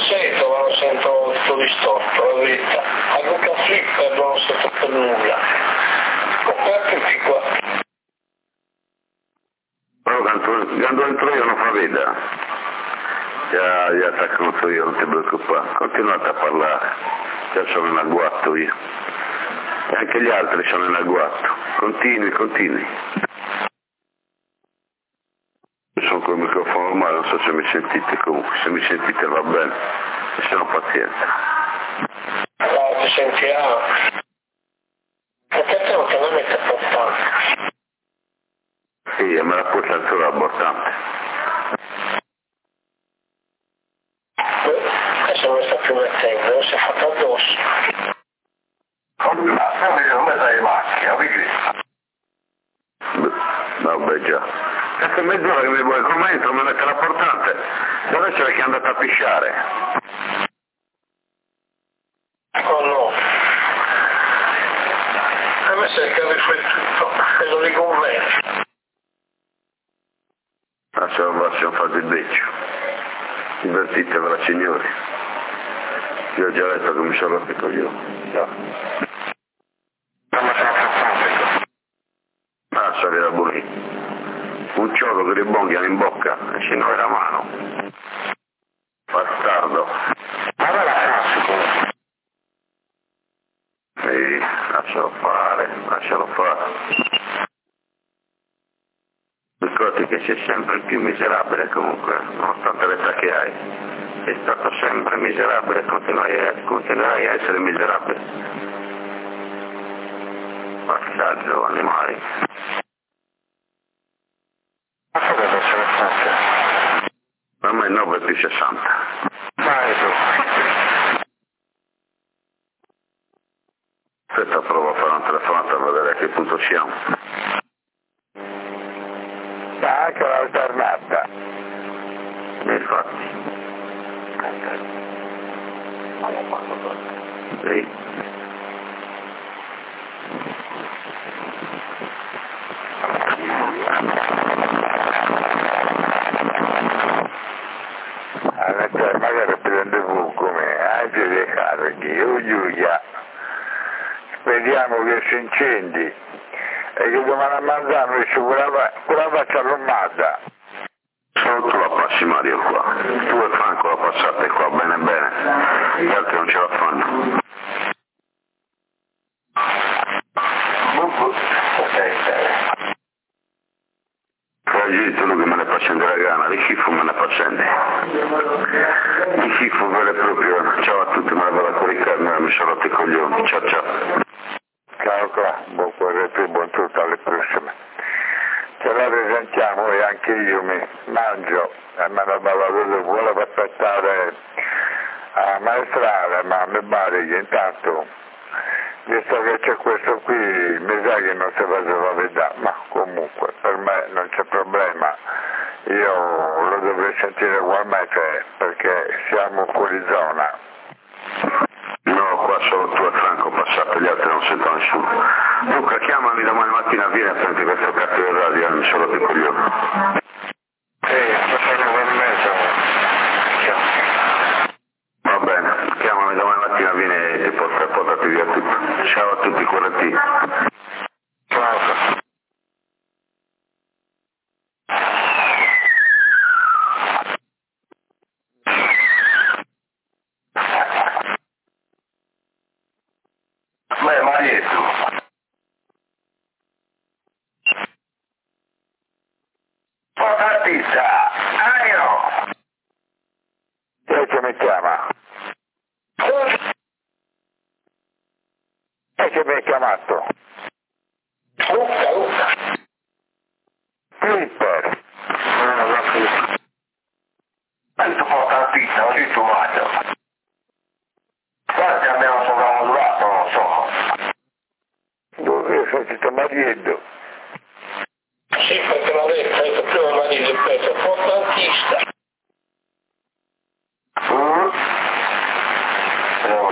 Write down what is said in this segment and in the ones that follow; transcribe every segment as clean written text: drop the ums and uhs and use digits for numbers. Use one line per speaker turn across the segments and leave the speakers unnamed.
sento, ma lo sento tutto distorto, la verità. A Luca Flipper non lo sento per nulla. Coperti qua.
Però quando entro io non fa veda. Già t'acconto io, non ti preoccupare. Continuate a parlare. Già sono in agguato io. E anche gli altri sono in agguato. Continui. Sono col microfono ormai, non so se mi sentite comunque. Se mi sentite va bene. E sono paziente.
Allora ti sentiamo. Perché te non te la mette importante?
Sì, me la puoi ancora abortante.
Adesso non sta più mettendo, non si è fatto addosso.
Non mi dai macchina, vedi? Vabbè già. Questa mezz'ora che mi vuoi come entro, mi mette la portante. Deve essere che è andata a pisciare.
Oh no. A me si è che riflettuto e non gli conviene.
Lasciamo fare il beccio. Divertitevela signori. Io ho già detto che mi sono rotto i coglioni. Ciao. Sali da burri. Un ciolo che ribonghia in bocca e si noi la mano. Bastardo. Ma non la classico. Sì, lascialo fare. Ricordati che sei sempre il più miserabile comunque, nonostante l'età che hai. Sei stato sempre miserabile e continuerai a essere miserabile. Passaggio, animali. Ma cosa deve essere fatta? Ormai 9 più 60. Vai tu. Aspetta, provo a fare una telefonata a vedere a che punto siamo. Ma anche l'alternata. Infatti. Sì. Allora, magari prendevo come anche dei carichi, Giulia. Speriamo che si incendi e che domani a mangiare ci pure faccia l'omata. Solo tu la passi Mario qua, tu e Franco la passate qua bene, gli altri non ce la fanno. Oggi tu che me ne facendo la gana, di schifo me ne facendo. Di schifo vero e proprio. Ciao a tutti, me la vado a coricarmi, mi sono rotto i coglioni. Ciao. Ciao qua, buon cuore più, buon tutto, alle prossime. Ce la risentiamo e anche io mi mangio e me la vado vuole per aspettare a maestrale, ma mi pare che intanto, visto che c'è questo qui, mi sa che non si faceva vedere, ma comunque per me non c'è problema, io lo dovrei sentire ugualmente perché siamo fuori zona. No, qua solo tu e Franco passate, gli altri non sentono nessuno. Luca, chiamami domani mattina, vieni a prendere questo cazzo di radio, mi sono rotto i coglioni. Va bene, chiamami domani mattina, vieni e portati via tutto. Ciao a tutti corretti. Ciao. Beh, Marietto. Porta pizza, aio! Che mi chiama? Che mi hai chiamato? Luca. Flipper. La Flipper. Tu porta la pizza, ho detto vado. Guarda che abbiamo sovrammodulato, non lo so. Io sono tutto Marietto. Sì, perché l'ho detto prima Marietto, ripeto, portantista. No.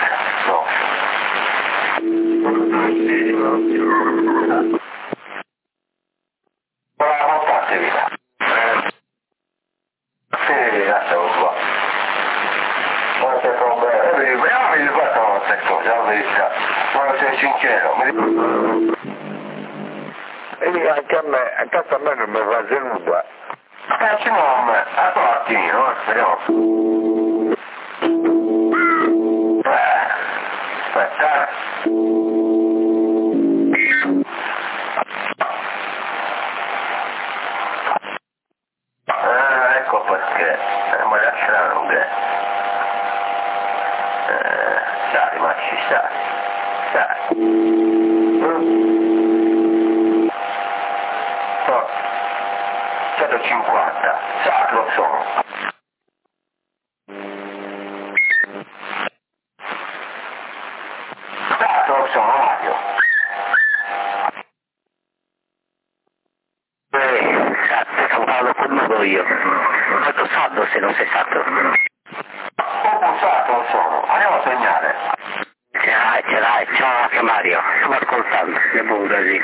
Bravo, fatevi. Sì, lasciamo qua.
queste cose, la verità. Voglio essere sincero.
E anche a casa a me non mi fa nulla.
Ci muove, a partino, speriamo. Aspetta. Ecco perché, ma lasciano che... sai, ma ci sai. 150, sa, lo so. Lo so, Mario. San Paolo comodo io. Quanto saldo se non sei stato? Ho pensato, lo sono. Andiamo a segnare. Ce l'hai, ciao anche Mario. Sto ascoltando, che buonasera.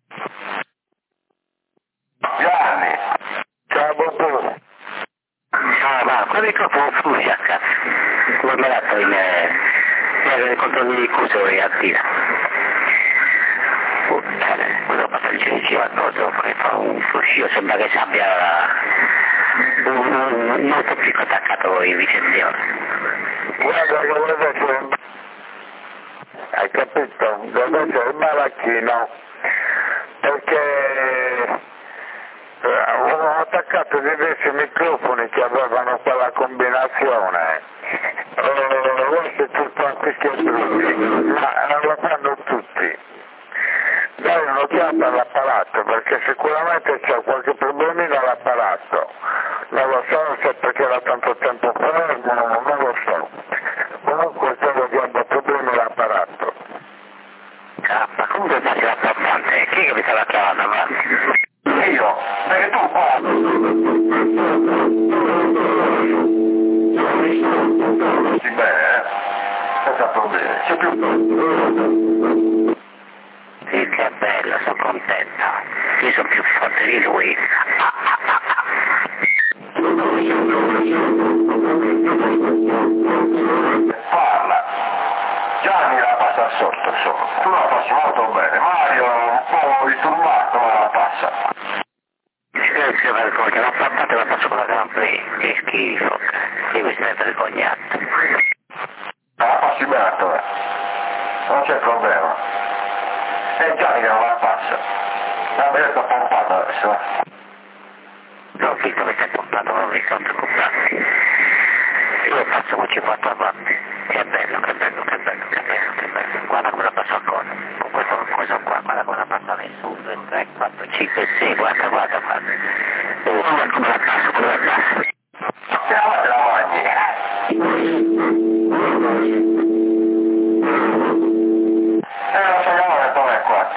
Gianni. Ciao, buongiorno. Ciao, ma quello che ho flusso a cazzo. Come me l'ha detto in controlli di cursori a tira. Puttane, quello passaggio ci va addosso, poi fa un fluscio, sembra che ci abbia un molto più attaccato in ricezione. Guarda che hai capito? Guarda c'è il malacchino, perché avevo attaccato diversi microfoni che avevano quella combinazione. Forse tutto anche schiattrucci, ma non lo fanno tutti. Dai un'occhiata all'apparato, perché sicuramente c'è qualche problemino all'apparato. Non lo so se perché era tanto tempo fermo, non lo so. Comunque credo che abbia problemi all'apparato. Ma comunque è importante, chi è che mi stava chiamando avanti? Io, perché tu qua... Sì, bene, senza problemi, c'è più... Sì, che bello, sono contento. Io sono più forte di lui. Parla. Gianni la passa sotto, tu la passi molto bene. Mario un po' riturbato, ma la passa. Silenzio vergogna, la fatta la faccio con la Grand Prix. Che schifo. Io mi sento vergognato. La passi bene, non c'è problema. È Gianni che non la passa. La vedo sto pompato adesso. Non ho visto che stai pompando, non ho visto, non preoccuparti. Io faccio con 50 avanti. Che bello, che bello, che bello, che bello, che bello. Guarda come la passa ancora. Con questo cosa qua, guarda come la passa adesso. 1, 2, 3, 4, 5, 6, guarda, guarda, guarda. Guarda come la passa, come la passa. Te la mangi. Lo so che dove è qua.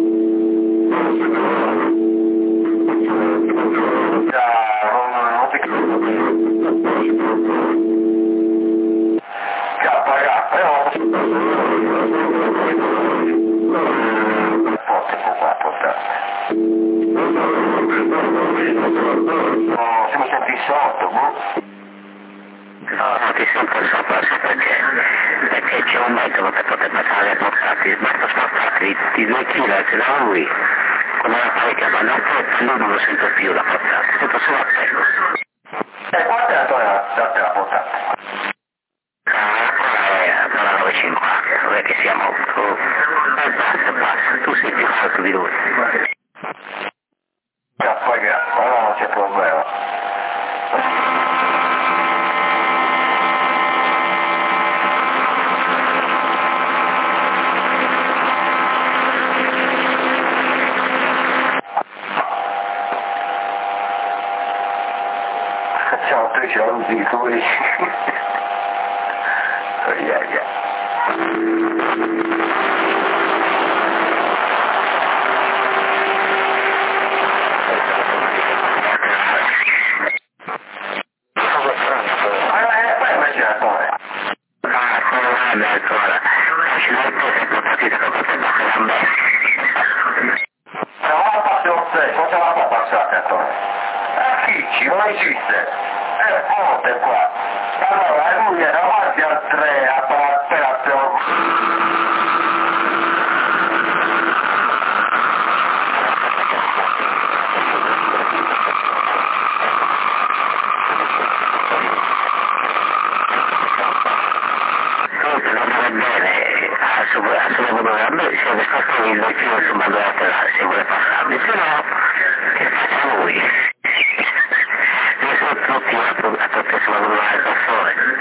Non ti se mi senti sotto, No, ti sento sopra, perché c'è un metodo per poter passare le portati, basta spostarti di 2 kg che da lui, come la parecchia, ma lui non lo sento più la portata, sento solo a pelo. Quanto è la portata? Ancora è 9,50, non è che sia molto, basta, tu sei più alto di lui. Poi grazie, non c'è problema. Ciao, tu ci usi di cui. Non esiste, è forte qua. Allora lui è davanti al 3 appena come sta il vicino sul bando laterale, se vuole passarmi, se no, che faccia lui? Io sono tutti a tutte sulla guida del cassone.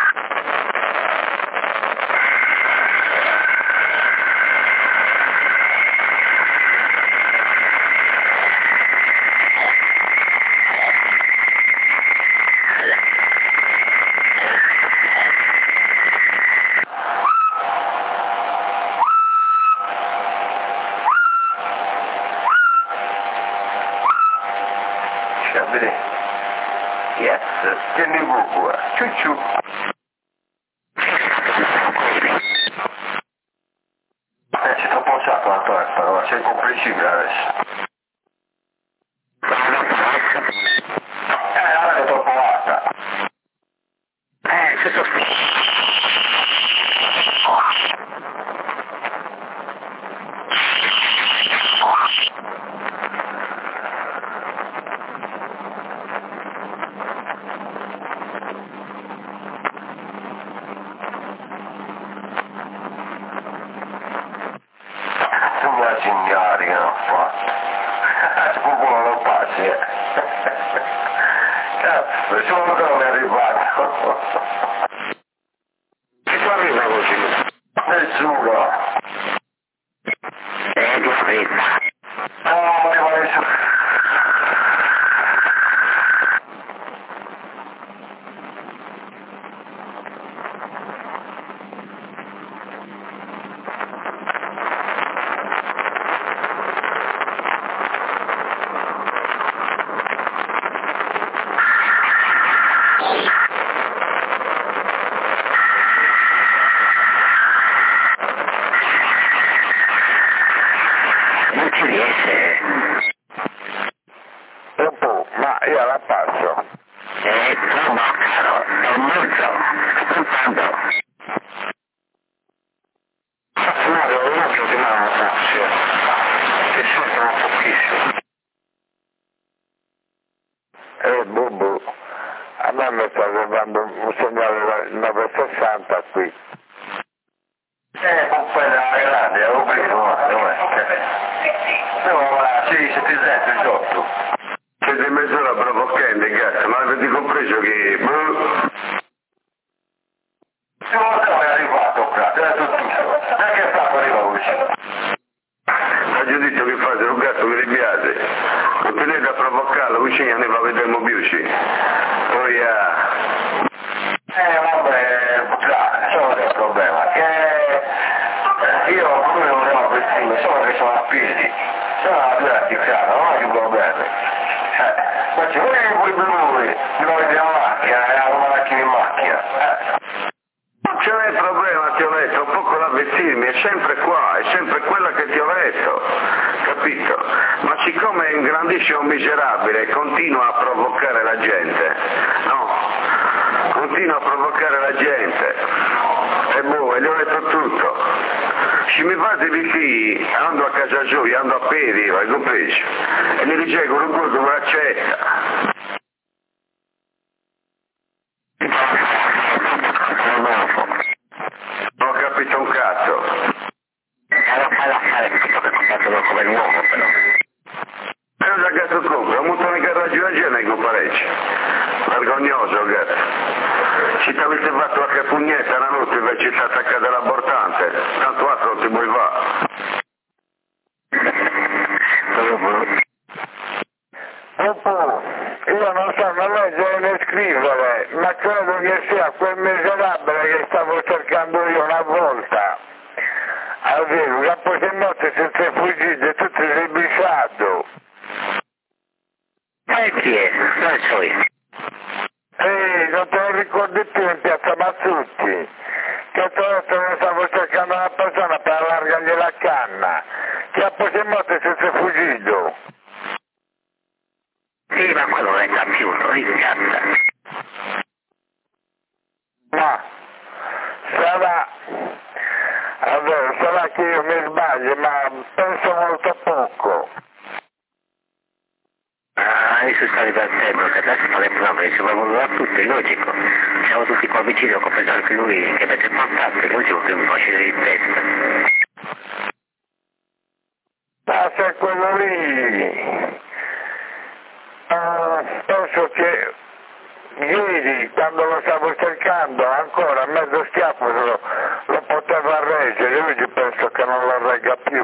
Yes, tieni buco, ciucciu. C'è troppo usato la torta, no? Sei comprensibile adesso. Ora è troppo alta. C'è troppo. Signori che non fa proprio non passi cazzo solo che non è arrivato che tu arriva così nessuno tu arriva no ma arriva nessuno ma io la passo. No, caro, è un mezzo, sto contando. No, devo un altro di mano, grazie. Che sono pochissimo. Bubu, a me mi sta arrivando un segnale 960 qui. Un po' da grande, avevo preso, dov'è? No, ma sì, 77, 18. Siete in mezz'ora provocando, cazzo, ma avete compreso che... Se non è arrivato, cazzo, era tutto. Non è che sta arriva così. Ha giudizio che fate un gatto che vi piace. Continuate a provocarlo, vicino ne va a vedere mobiuci. Poi vabbè, solo che il problema, che io come non devo vestire, solo che sono a piedi. Sono a piedi, non è un problema. Ma ci vuoi lui, lo vedi la macchina, è una macchina in macchina. Non c'è il problema, ti ho detto, un po' con la vestirmi, è sempre qua, è sempre quella che ti ho detto, capito? Ma siccome ingrandisce un miserabile e continua a provocare la gente, no? Continua a provocare la gente, e boh, e gli ho detto tutto. Se mi fate vicini, ando a casa sua, ando a piedi, hai compreso? E mi dice con un culo come accetta. Non ho capito un cazzo. Come nuovo però. E non c'è cazzo compra, un montone di garaggi a Genova con parecchio. Vergognoso, gatto. Se ti avete fatto qualche pugnetta la notte invece ti attaccate all'abortante, tanto altro non ti vuoi fare. Io non so né leggere né scrivere, ma credo che sia quel miserabile che stavo cercando io una volta. Avevo che poi se notte si è fuggito e tutto si è bisciato. Chi è? Non so io. Non te lo ricordi più in piazza Mazzutti? Che ti ho detto che stavo cercando una persona per allargargli la canna, che poi se notte si è fuggito. Sì, ma quello non è campiuto, ringrazia. No, sarà... Allora, sarà che io mi sbaglio, ma penso molto poco. Adesso sta ripartendo, che adesso fa le prove, ci vuole a tutto, è logico. Siamo tutti qua vicini, ho compreso anche lui, che avete fatto, è logico che un po' ci in testa. quando lo stavo cercando ancora mezzo schiaffo lo poteva reggere, oggi penso che non lo regga più.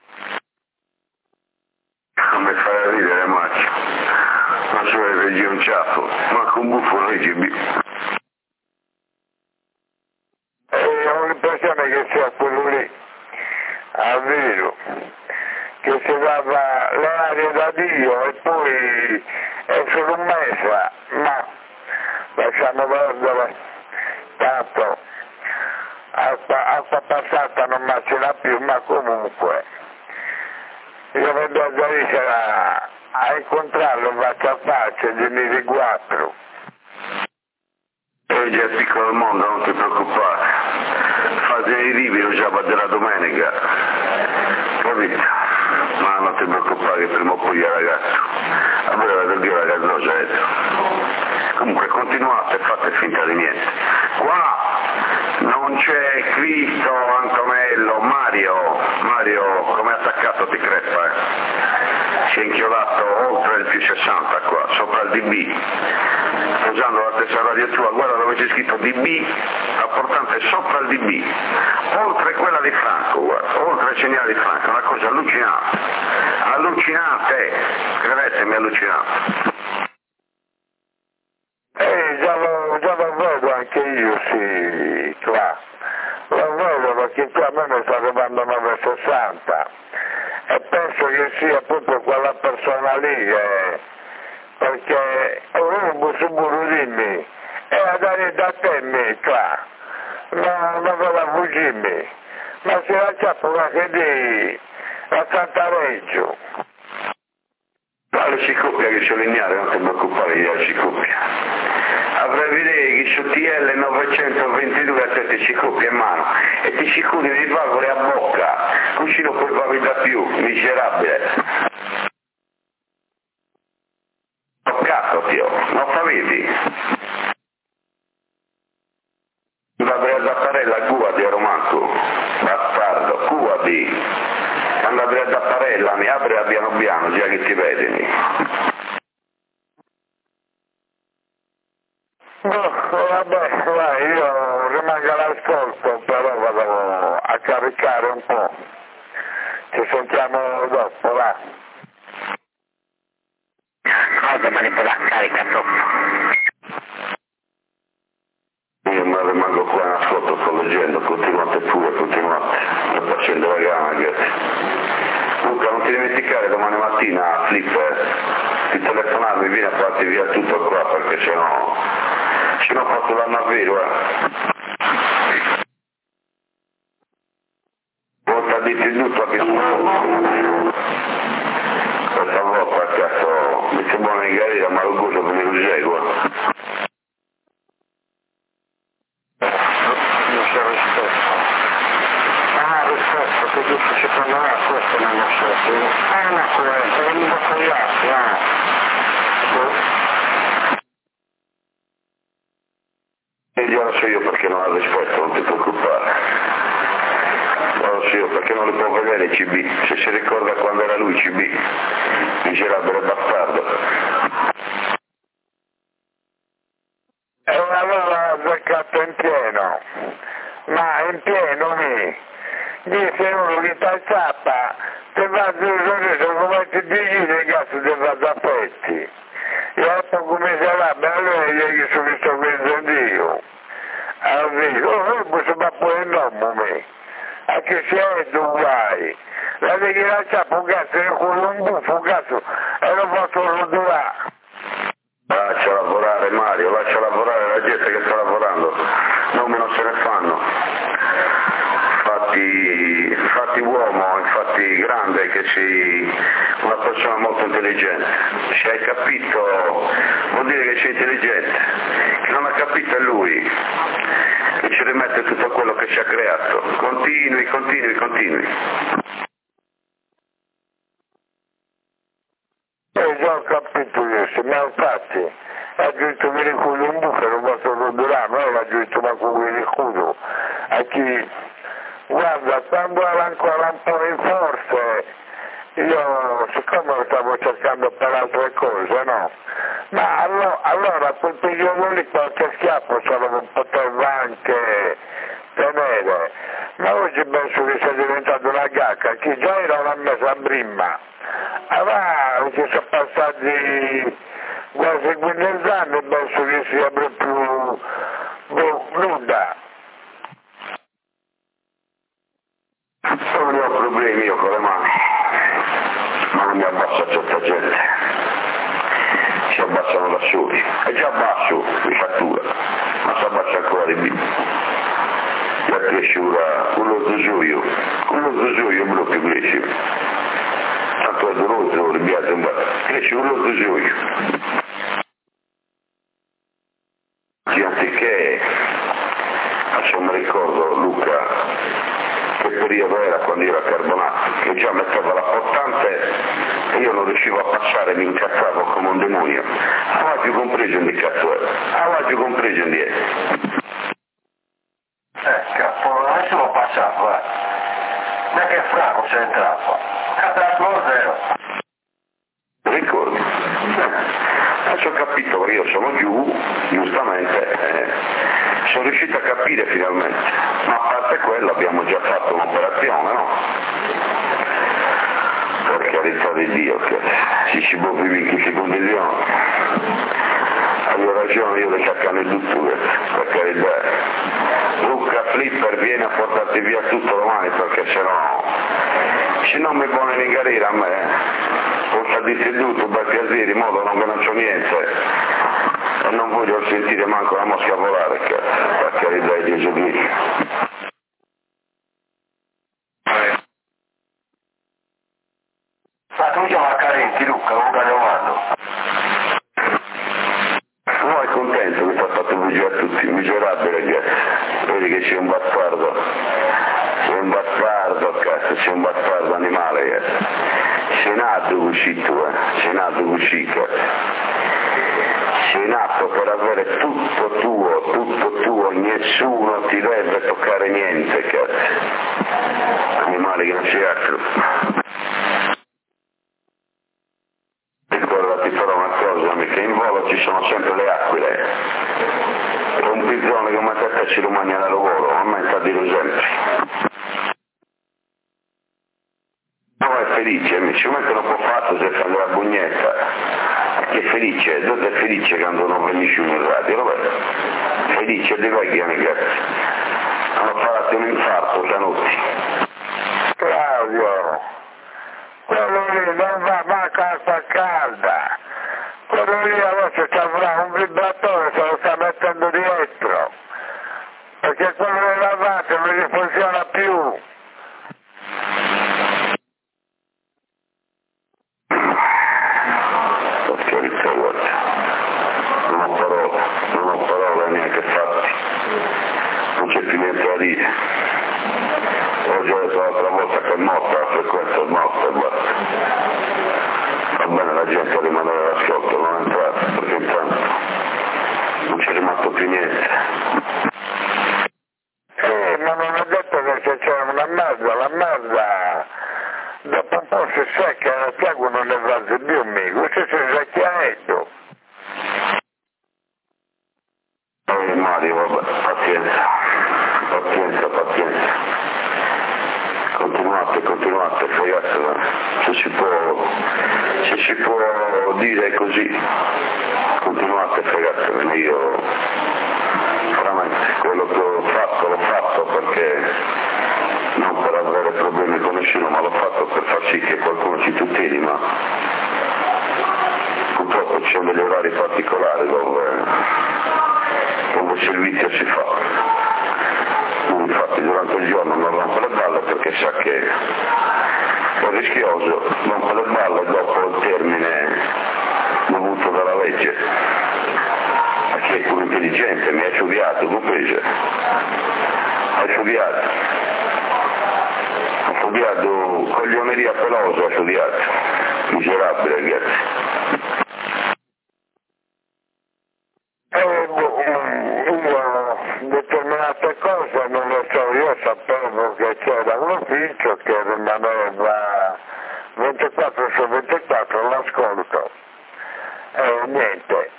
Come fare ridere Mario, non so che reggi un ciaffo, ma con buffo reggi più.
Ho l'impressione che sia quello lì, a vero, che si dava le arie da Dio e poi è solo un mese, ma lasciamo perdere, tanto acqua passata non macina più, ma comunque io vedo a Galicia a incontrarlo faccia a faccia e dirmi quattro.
E già è piccolo il mondo, non ti preoccupare, fate i rividi già della domenica, capito? Ma non ti preoccupare che prima o poi è ragazzo, a voi la del Dio ragazzo già detto. Comunque continuate e fate finta di niente. Qua non c'è Cristo, Antonello, Mario come attaccato ti crepa, si è inchiodato oltre il più 60 qua, sopra il DB, usando la stessa radio tua, guarda dove c'è scritto DB, rapportante sopra il DB, oltre quella di Franco, guarda, oltre il segnale di Franco, una cosa allucinante, credetemi, allucinante.
Già lo vedo anche io, sì, qua. Lo vedo perché qua a me mi sta arrivando 9,60 e penso che sia proprio quella persona lì, perché un suburudimmi e a dare da te me qua, non vuole fuggirmi, ma si lascia pure che di la Santa Reggio.
Vale si coppia che c'è lineare, non ti preoccupare di ci coppia. Avrei vedere che su TL 922 a te ti ci coppia in mano e ti ci curi di valvole a bocca, così non puoi fare da più, miserabile. Toccato, tio, non sapete? Andate da Parella a Cuba di Romanco, bastardo, Cuba di... Andate da Parella, mi apre piano piano, già che ti vedi.
No, vabbè, vai, io rimango all'ascolto, però vado a caricare un po'. Ci sentiamo dopo, va.
Cosa manipolare carica sopra?
Io mi rimango qua in ascolto, sto leggendo, continuate pure, continuate, sto facendo la gana, ragazzi. Luca, non ti dimenticare domani mattina, Flipper, di telefonarmi, vieni a farti via tutto qua, perché se no faccio l'anno a vero, Volta a dirti tutto che questa volta, cazzo, mi sembra buona in galera, ma lo gozo come lo seguo.
Non c'è rispetto. Ah, rispetto, che dici secondo me questo non lo so. Ma questo, è un po' gli altri,
E io lo so io perché non ha rispetto, non ti preoccupare. Lo so io perché non li può vedere i CB, se si ricorda quando era lui CB, miserabile bastardo.
E allora ho beccato in pieno, ma in pieno mi dice uno che ti scappa, ti va giù come ti dici che cazzo ti va da petti. Io poco miserabile, allora gli sono visto questo Dio. Allora, questo va pure il nome, anche se è due la devi lasciare un cazzo, con un buffo cazzo, e lo faccio rotolare.
Lascia lavorare Mario, lascia lavorare la gente che sta lavorando, nomi non se ne fanno. Infatti uomo, infatti grande, che sei una persona molto intelligente. Se hai capito vuol dire che sei intelligente, che non ha capito è lui, che ci rimette tutto quello che ci ha creato. Continui.
Già ho capito io, ma infatti ha giunto mi ricordo un buco, non posso rotolare, non ha giunto ma con mi ricordo. A chi, guarda, quando era ancora un po' in forze, io siccome lo stavo cercando per altre cose, no? Ma allora quel periodo lì qualche schiaffo se lo poteva anche tenere, ma oggi penso che sia diventato una gacca, chi già era una messa prima, allora ci sono passati quasi 15 anni, penso che sia proprio nuda.
Non ho problemi io con le mani, ma non mi abbassa certa gente, si abbassano da soli, è già basso di fattura, ma si abbassa ancora di più. La cresciura con lo zusoio me lo più cresce, tanto è doloroso, ribiato un po', cresce con lo zusoio. Anziché, adesso mi ricordo Luca, che periodo era quando io ero a Carbonato, che già metteva la portante e io non riuscivo a passare, mi incazzavo come un demonio. Oggi compreso di cazzo è, oggi compreso di è.
Capo, adesso l'ho passato, ma che franco sei entrato? Cadavro zero.
Ricordi? Adesso ho capito perché io sono giù, giustamente, sono riuscito a capire finalmente, ma a parte quello abbiamo già fatto un'operazione, no? Per carità di Dio, che si può vivere in queste condizioni. Avevo ragione io di cercare il dottore, per carità. Luca Flipper viene a portarti via tutto domani perché se no mi pone in galera a me. Posso dirti tutto per piacere, in modo che non c'ho niente e non voglio sentire manco la mosca volare, per carità di Gesù Cristo.
Ma tu chiama Carenti, Luca, non cagliamando.
No, è contento che ti ha fatto bugie a tutti, miserabile ragazzi, vedi che sei un bastardo, cazzo, sei un bastardo animale, ragazzi. Sei nato così tu, sei nato così, cazzo. Sei nato per avere tutto tuo, nessuno ti deve toccare niente, cazzo. Animale che non sei altro. Ricordati però una cosa, che in volo ci sono sempre le aquile. E un pizzone come te si lo mangia nel lavoro, a me sta a dire sempre. No, è felice, sicuramente non può fare se fa la bugnetta, perché è felice, dove è felice quando non venisce in radio, vabbè, felice di vai che ragazzi, hanno fatto un infarto stanotte.
Claudio, quello lì non va manco acqua calda, quello lì adesso ci avrà un vibratore, se lo sta mettendo dietro, perché quello lì davanti non gli funziona più.
Non ho parole neanche fatti, non c'è più niente da dire. Oggi è l'altra volta che è morta, la frequenza è morta e basta. Va bene, la gente rimane all'ascolto, non è entrata, perché intanto non c'è rimasto più niente.
Ma non ho detto che c'è una merda, la merda dopo un po' si secca, la piago non ne va più, amico, questo si secchiaetto.
Mario, vabbè, pazienza. Continuate, fregatela. Se si può dire così, continuate, fregatela. Io, veramente, quello che ho fatto, l'ho fatto perché, non per avere problemi con nessuno, ma l'ho fatto per far sì che qualcuno ci tuteli, ma purtroppo ci sono degli orari particolari dove il servizio si fa. Infatti durante il giorno non rompe le balle perché sa che è rischioso, rompe le balle dopo il termine dovuto dalla legge, perché è pure intelligente, mi ha sciuviato, compreso, ha sciuviato coglioneria pelosa, ha sciuviato, miserabile ragazzi.
Determinate cose non lo so, io sapevo che c'era un ufficio che rimaneva 24 su 24 l'ascolto e niente,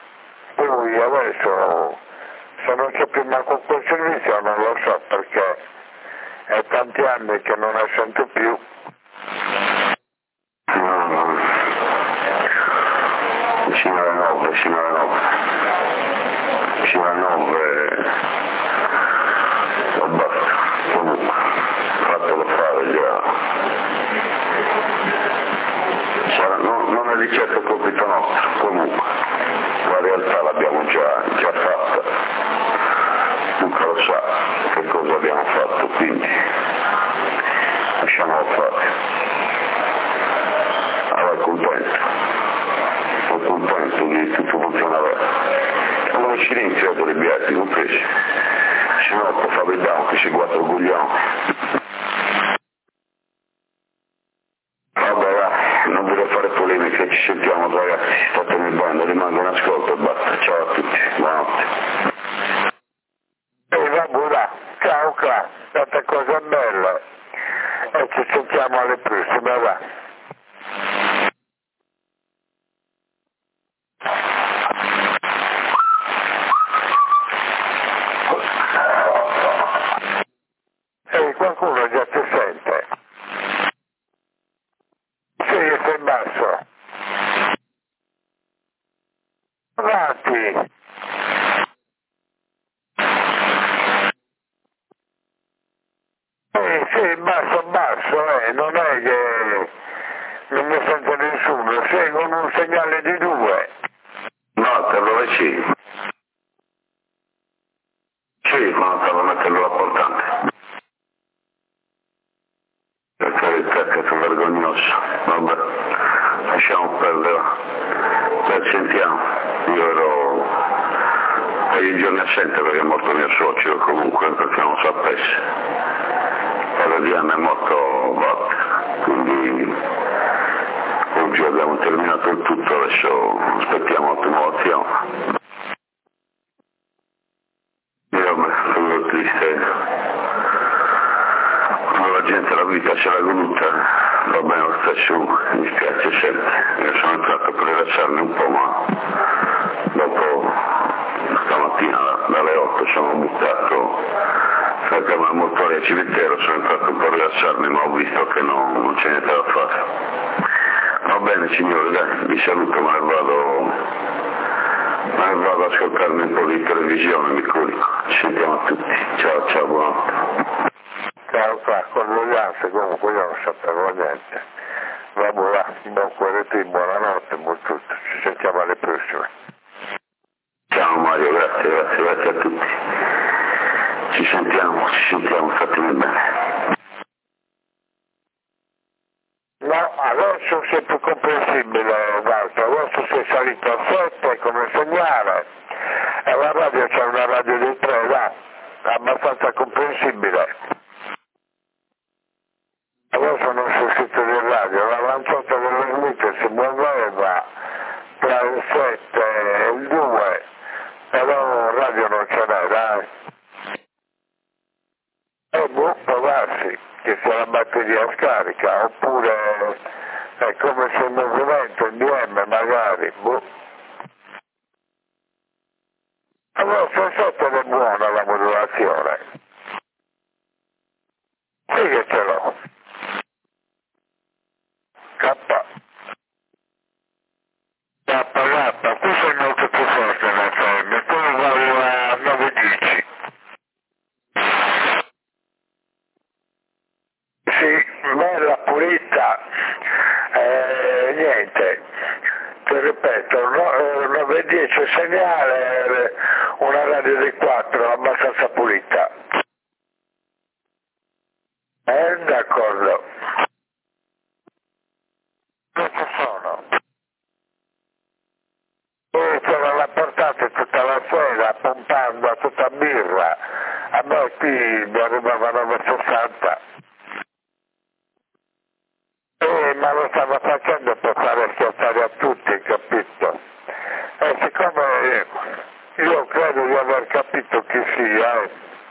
non c'è più manco quel servizio, non lo so perché è tanti anni che non ne sento più.
Vicino alle 9, non basta, comunque, fatelo fare già. Non è di certo compito nostro, comunque, la realtà l'abbiamo già fatta, Luca lo sa che cosa abbiamo fatto, quindi lasciamolo fare. Allora sono contento di tutto funzionare. Come ci iniziato le bianche, compresi, se no poi fabrichiamo che ci guarda orgogliamo. Vabbè va, non voglio fare polemiche, ci sentiamo ragazzi, statemi bene, rimango in ascolto e basta, ciao a tutti, buonanotte.
Vabbè, ciao qua, tante cose belle e ci sentiamo alle prossime, va. Qualcuno già ti sente? Sì, sei in basso. Avanti. Sì, basso, non è che non mi sente nessuno, seguono un segnale di 2.
No, per dove sì. Sì, ma stavo mettendo la portante. Per carità che sono vergognoso. Vabbè, lasciamo perdere. Beh, sentiamo. Io ero paio di giorni assente perché è morto mio socio, comunque, perché non sapesse. Padre di Anna è morto Bot, quindi oggi abbiamo terminato il tutto, adesso aspettiamo l'automazione. Io sono triste, quando la gente la vita ce l'ha voluta, va bene lo stesso, mi spiace sempre. Io sono entrato per rilassarmi un po', ma dopo stamattina dalle 8 sono buttato, cercavo il motore al cimitero, sono entrato un po' a rilassarmi, ma ho visto che non c'è niente da fare. Va bene signori, dai, vi saluto, me ne vado ad ascoltarmi un po' di televisione, mi curico. Ci sentiamo a tutti. Ciao, buonanotte.
Ciao qua, condoglianze, comunque io non sapevo niente. Vabbè, buon QRT, buonanotte, buon tutto. Ci sentiamo alle prossime.
Ciao Mario, grazie a tutti. Ci sentiamo, fatemi bene.
No, adesso sei più comprensibile, Walter, adesso sei salito a 7 come segnale e la radio c'è una radio di 3, va, abbastanza comprensibile. Adesso non sul sito di radio, l'avanzata delle Smith si muoveva tra il 7 e il 2, però radio non ce n'è, dai. Può darsi che sia la batteria scarica, oppure è come se il movimento, il DM magari, Allora, se sotto è buona la modulazione. Sì che ce l'ho. K. Qui sei molto più forte la FM, tu vai a 910. Sì, bella, pulita, niente, ti ripeto, 910 segnale, una radio di 4 abbastanza pulita. D'accordo. Cosa sono? C'era la portata tutta la sera, pompando a tutta birra, a me qui mi arrivava 9,60. Ma lo stava facendo per fare schiattare a tutti, capito? E siccome io credo di aver capito chi sia,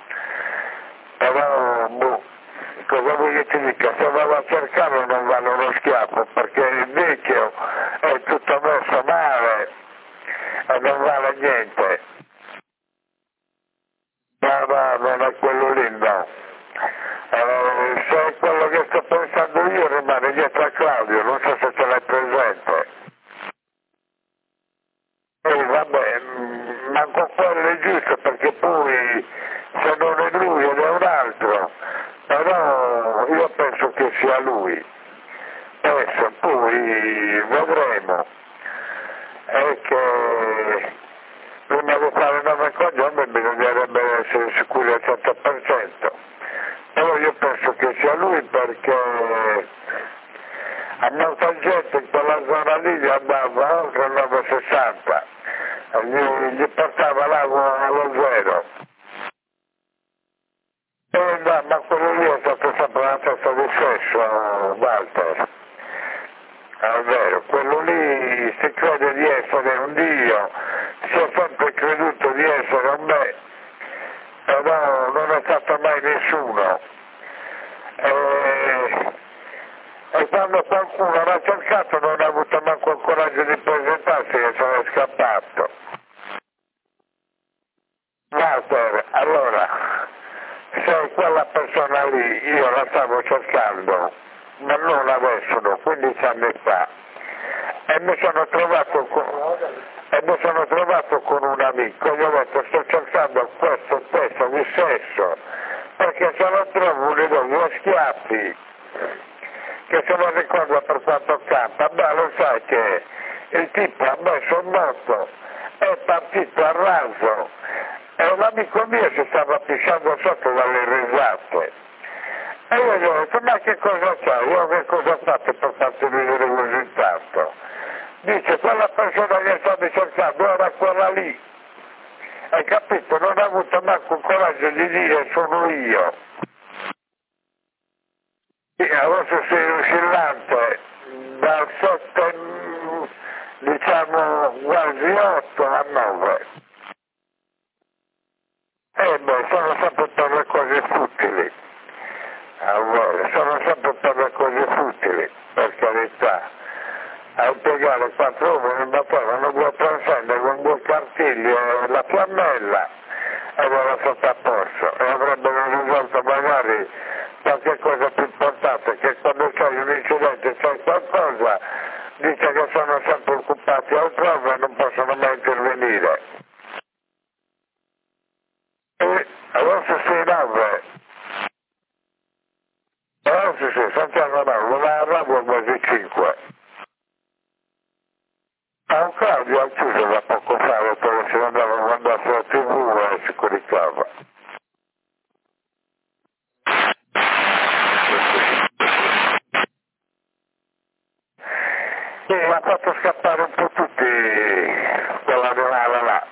però, cosa vuoi che ti dica? Se vado a cercare non vale uno schiaffo, perché il vecchio è tutto messo male e non vale niente. nessuno. E quando qualcuno l'ha cercato non ha avuto manco il coraggio di presentarsi e se n'è scappato. Walter, allora, se quella persona lì io la stavo cercando, ma non adesso, 15 anni fa, e mi sono trovato con un amico, gli ho detto sto cercando questo spesso di sesso, perché se lo trovo gli do due schiaffi, che se lo ricorda per quanto campa, beh lo sai che il tipo ha messo il moto, è partito a raso, e l'amico mio si stava pisciando sotto dalle risate. E io gli ho detto, ma che cosa c'è? Io che cosa ho fatto per farti vedere così tanto? Dice, quella persona che stavi cercando era quella lì. Hai capito? Non ha avuto manco il coraggio di dire sono io. Adesso sei oscillante dal 7, diciamo, quasi 8 a 9. Beh, sono sempre per le cose futili. Allora, sono sempre per le cose futili, per carità. A impiegare 4 ore nel battore, una due transenne con 2 cartigli e la fiammella e l'era sotto a posto. E avrebbero risolto magari qualche cosa più importante, che quando c'è un incidente, c'è qualcosa, dice che sono sempre occupati altrove e non possono mai intervenire. E adesso si 9. Adesso sì, Santiago 9, la radio quasi 5. A un Claudio ha chiuso da poco fa, perché si andava a guardare sulla TV e si coricava. Sì, ha fatto scappare un po' tutti quella denara là.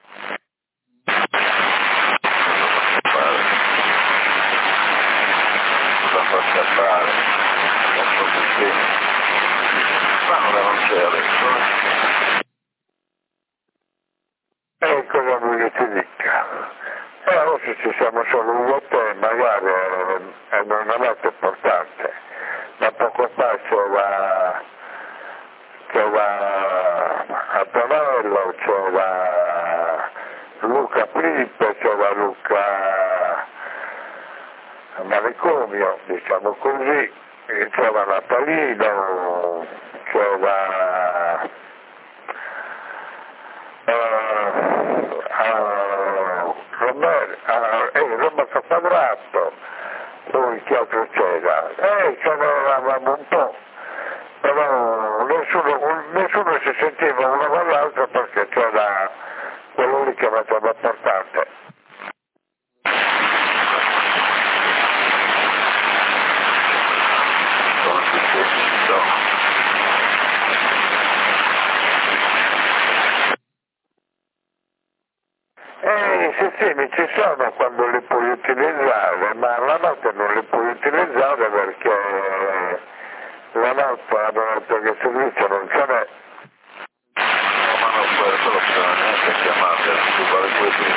Cosa fa scappare? Non so perché. Ma non c'è adesso.
E cosa vuoi che ti dica? E adesso ci siamo solo io e te, magari non è molto importante. Da poco fa c'era Antonello, c'era Luca Prippe, c'era Luca Manicomio, diciamo così, c'era Natalino, c'era Roberto Quadrato, poi che altro c'era? Ce n'eravamo un po', però nessuno si sentiva uno con l'altro perché c'era quello lì che faceva importante. I sistemi ci sono quando li puoi utilizzare, ma la notte non li puoi utilizzare perché la notte hanno detto che il servizio non ce n'è.
No, ma non quello bisogna neanche chiamare, tu fare quello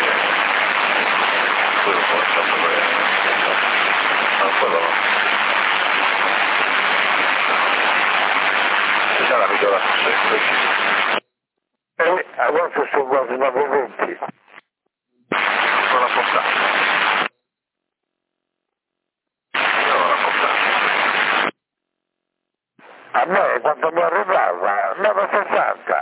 non sapere. No, quello no. Già la vedo la sempre.
E adesso sono quasi 9:20.
Non la portare. Non la portare.
A me quando mi arrivava 9,60.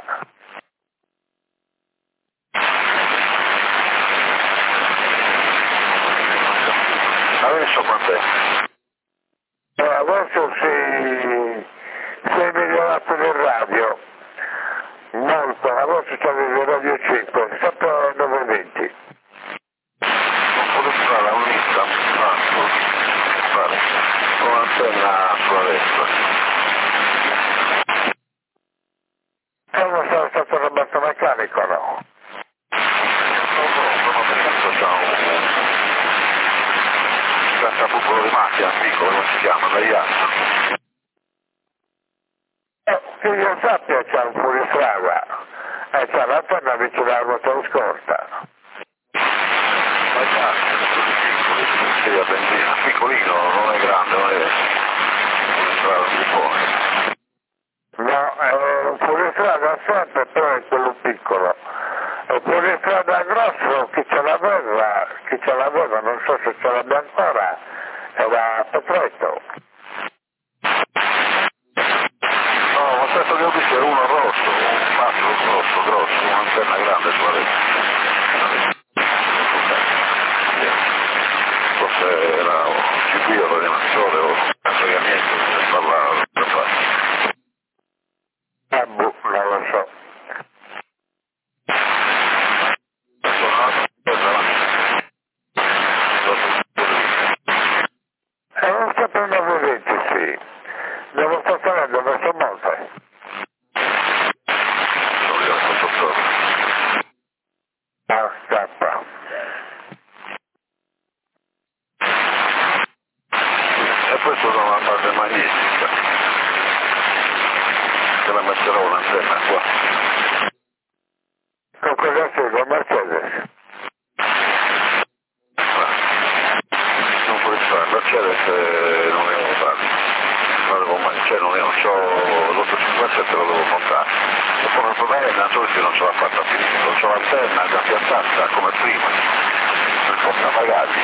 Adesso quant'è?
E adesso si è migliorato del radio. Molto, adesso c'è il radio 5, sempre 9:20.
Non può fare un'ista, con l'antenna sulla destra.
Non sono stato Roberto Meccanico, no?
No, perché c'ha un cacciabuco di macchina piccolo, non si chiama, tagliato.
Che io sappia c'è un fuoristrada e c'è l'antenna vicino alla ruota scorta.
Tagliato, così piccoli. sì, a benzina, piccolino, non è grande, non è strada un po'.
No, è un fuoristrada sempre, però è quello piccolo. È un fuoristrada grosso, chi ce l'aveva, non so se ce l'abbia ancora, era Petretto.
No, ma questo che ho visto era uno rosso, un passo grosso, un'antenna grande sulla rete. Forse era un cipio, l'animatore o un collegamento che parlava per fare.
Non lo so. Non sapevo vedete, sì. Devo passare dove sono molte. Ah, scappa.
E questo da una parte magnetica, che la metterò un'antenna qua.
Con cosa segue Mercedes?
Non puoi fare, Mercedes non è montato. Cioè non è, c'ho l'857 lo devo montare. E poi il problema è che non ce l'ha fatta finire, non c'ho l'antenna da piazzata come prima, per portabagagli.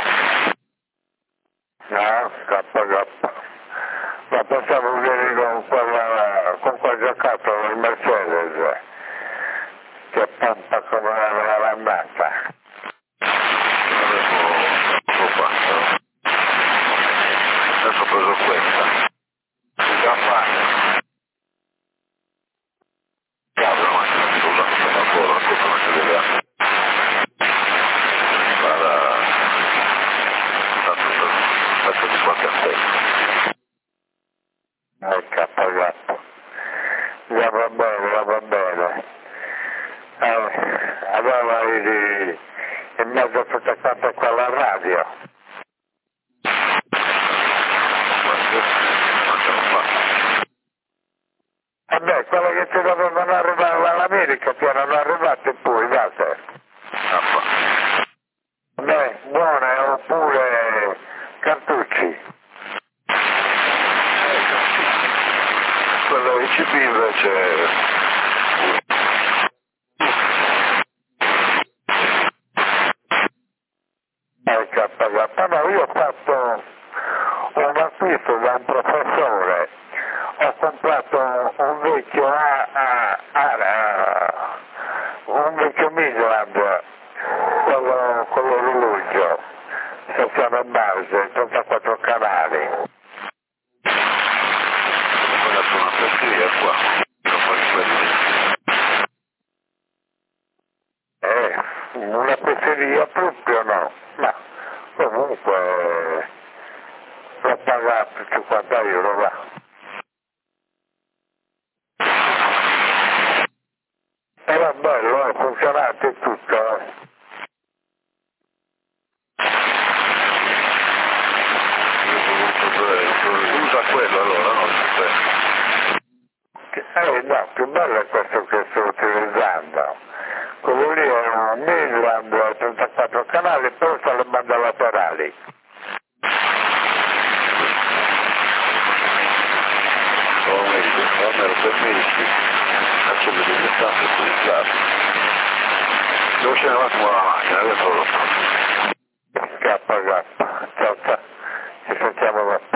No, scappa. Ma possiamo vedere con quel giocato il Mercedes, che pompa come una lavandata.
Adesso ho preso questa. Già fare. Cavolo, la macchina che sto usando per lavoro, ascolta una serie di anni. Tanto di qualche antenna.
Capagato. Già va bene. Allora eri in mezzo a tutta quanta quella radio. Vabbè, quello che ti dovevano arrivare dall'America ti erano arrivate poi, date. Vabbè, buone oppure cartucci.
Quello ICP invece
Capagato. No, io ho fatto un acquisto da un professore. Ho comprato un vecchio un vecchio Midland, quello di Luglio, sezione base, 34 canali.
ho pagato una fesseria qua, non fai quelli.
Una pezzeria proprio no, ma comunque l'ho pagato 50 euro là. Era bello, funzionante tutto.
Usa quello allora, no?
No, più bello è questo che sto utilizzando. Quello lì è un Midland 34 canali, però sono le bande laterali.
Almeno per mesi, facendo delle distanze utilizzate. Devo scendere un attimo la macchina, adesso lo so.
Scappa, ci sentiamo dopo.